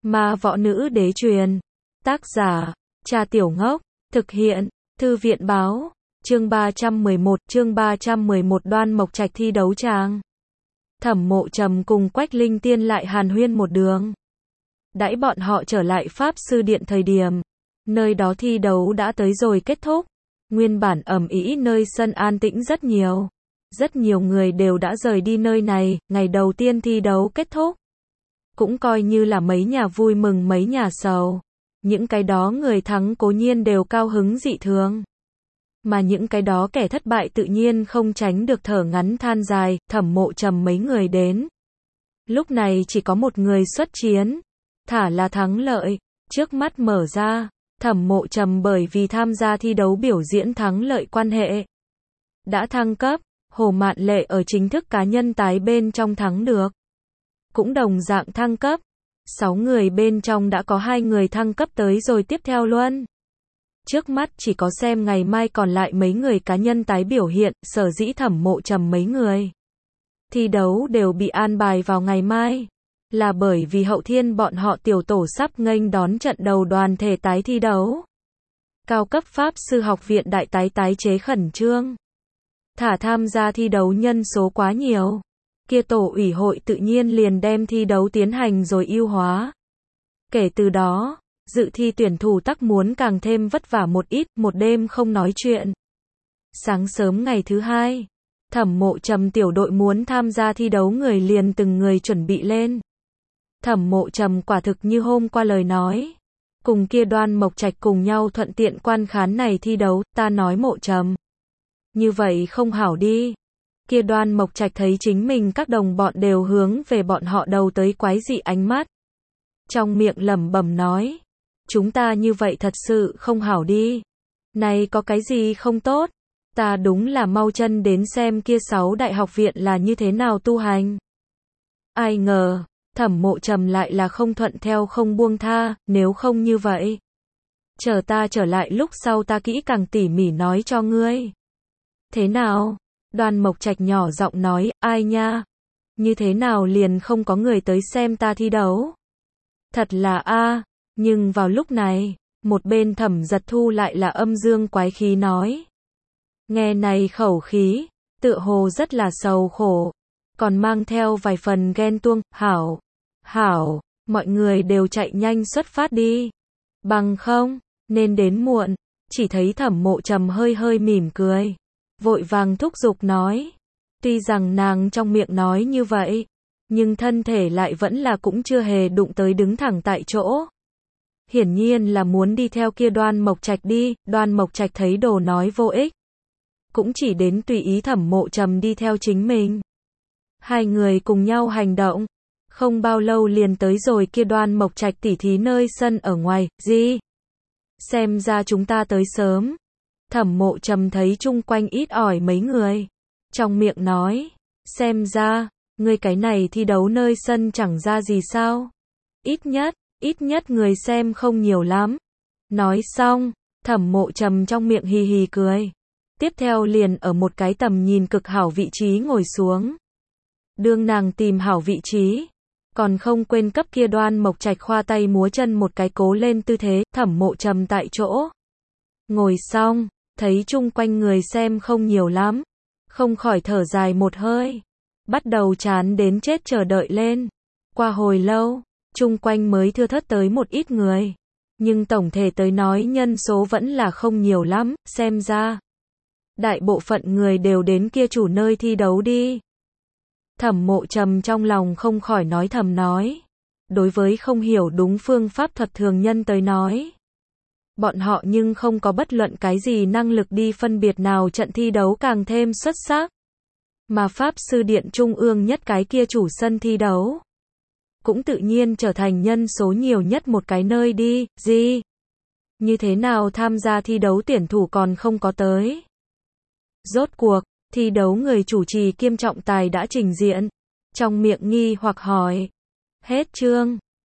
Ma võ nữ đế truyền. Tác giả, Trà Tiểu Ngốc. Thực hiện, Thư viện báo. Chương 311 Đoan Mộc Trạch thi đấu tràng. Thẩm Mộ Trầm cùng Quách Linh Tiên lại hàn huyên một đường. Đãi bọn họ trở lại Pháp Sư Điện thời điểm, nơi đó thi đấu đã tới rồi kết thúc. Nguyên bản ầm ĩ nơi sân an tĩnh rất nhiều. Rất nhiều người đều đã rời đi nơi này, ngày đầu tiên thi đấu kết thúc. Cũng coi như là mấy nhà vui mừng mấy nhà sầu. Những cái đó người thắng cố nhiên đều cao hứng dị thường. Mà những cái đó kẻ thất bại tự nhiên không tránh được thở ngắn than dài. Thẩm Mộ Trầm mấy người đến. Lúc này chỉ có một người xuất chiến. Thả là thắng lợi. Trước mắt mở ra, Thẩm Mộ Trầm bởi vì tham gia thi đấu biểu diễn thắng lợi quan hệ đã thăng cấp. Hồ Mạn Lệ ở chính thức cá nhân tái bên trong thắng được. Cũng đồng dạng thăng cấp. 6 người bên trong đã có 2 người thăng cấp tới rồi tiếp theo luôn. Trước mắt chỉ có xem ngày mai còn lại mấy người cá nhân tái biểu hiện. Sở dĩ Thẩm Mộ Trầm mấy người thi đấu đều bị an bài vào ngày mai, là bởi vì hậu thiên bọn họ tiểu tổ sắp nghênh đón trận đầu đoàn thể tái thi đấu. Cao cấp Pháp Sư học viện đại tái chế khẩn trương. Thả tham gia thi đấu nhân số quá nhiều. Kia tổ ủy hội tự nhiên liền đem thi đấu tiến hành rồi ưu hóa. Kể từ đó, dự thi tuyển thủ tắc muốn càng thêm vất vả một ít, một đêm không nói chuyện. Sáng sớm ngày thứ hai, Thẩm Mộ Trầm tiểu đội muốn tham gia thi đấu người liền từng người chuẩn bị lên. Thẩm Mộ Trầm quả thực như hôm qua lời nói. Cùng kia Đoan Mộc Trạch cùng nhau thuận tiện quan khán này thi đấu, ta nói Mộ Trầm. Như vậy không hảo đi. Kia Đoan Mộc Trạch thấy chính mình các đồng bọn đều hướng về bọn họ đầu tới quái dị ánh mắt. Trong miệng lẩm bẩm nói. Chúng ta như vậy thật sự không hảo đi. Này có cái gì không tốt? Ta đúng là mau chân đến xem kia 6 đại học viện là như thế nào tu hành. Ai ngờ, Thẩm Mộ Trầm lại là không thuận theo không buông tha, nếu không như vậy. Chờ ta trở lại lúc sau ta kỹ càng tỉ mỉ nói cho ngươi. Thế nào? Đoan Mộc Trạch nhỏ giọng nói, ai nha? Như thế nào liền không có người tới xem ta thi đấu? Thật là a. Nhưng vào lúc này, một bên Thẩm Giật Thu lại là âm dương quái khí nói. Nghe này khẩu khí, tựa hồ rất là sầu khổ, còn mang theo vài phần ghen tuông, hảo, mọi người đều chạy nhanh xuất phát đi. Bằng không, nên đến muộn, chỉ thấy Thẩm Mộ Trầm hơi mỉm cười. Vội vàng thúc giục nói. Tuy rằng nàng trong miệng nói như vậy, nhưng thân thể lại vẫn là cũng chưa hề đụng tới đứng thẳng tại chỗ. Hiển nhiên là muốn đi theo kia Đoan Mộc Trạch đi. Đoan Mộc Trạch thấy đồ nói vô ích, cũng chỉ đến tùy ý Thẩm Mộ Trầm đi theo chính mình. Hai người cùng nhau hành động. Không bao lâu liền tới rồi kia Đoan Mộc Trạch tỉ thí nơi sân ở ngoài. Gì? Xem ra chúng ta tới sớm. Thẩm Mộ Trầm thấy chung quanh ít ỏi mấy người. Trong miệng nói. Xem ra, ngươi cái này thi đấu nơi sân chẳng ra gì sao? Ít nhất người xem không nhiều lắm. Nói xong, Thẩm Mộ Trầm trong miệng hì hì cười. Tiếp theo liền ở một cái tầm nhìn cực hảo vị trí ngồi xuống. Đương nàng tìm hảo vị trí, còn không quên cấp kia Đoan Mộc Trạch khoa tay múa chân một cái cố lên tư thế. Thẩm Mộ Trầm tại chỗ ngồi xong, thấy chung quanh người xem không nhiều lắm, không khỏi thở dài một hơi, bắt đầu chán đến chết chờ đợi lên. Qua hồi lâu, chung quanh mới thưa thớt tới một ít người, nhưng tổng thể tới nói nhân số vẫn là không nhiều lắm. Xem ra đại bộ phận người đều đến kia chủ nơi thi đấu đi. Thẩm Mộ Trầm trong lòng không khỏi nói thầm nói. Đối với không hiểu đúng phương pháp thuật thường nhân tới nói, bọn họ nhưng không có bất luận cái gì năng lực đi phân biệt nào trận thi đấu càng thêm xuất sắc. Mà Pháp Sư Điện Trung ương nhất cái kia chủ sân thi đấu, cũng tự nhiên trở thành nhân số nhiều nhất một cái nơi đi. Gì? Như thế nào tham gia thi đấu tuyển thủ còn không có tới? Rốt cuộc, thi đấu người chủ trì kiêm trọng tài đã trình diện. Trong miệng nghi hoặc hỏi. Hết chương.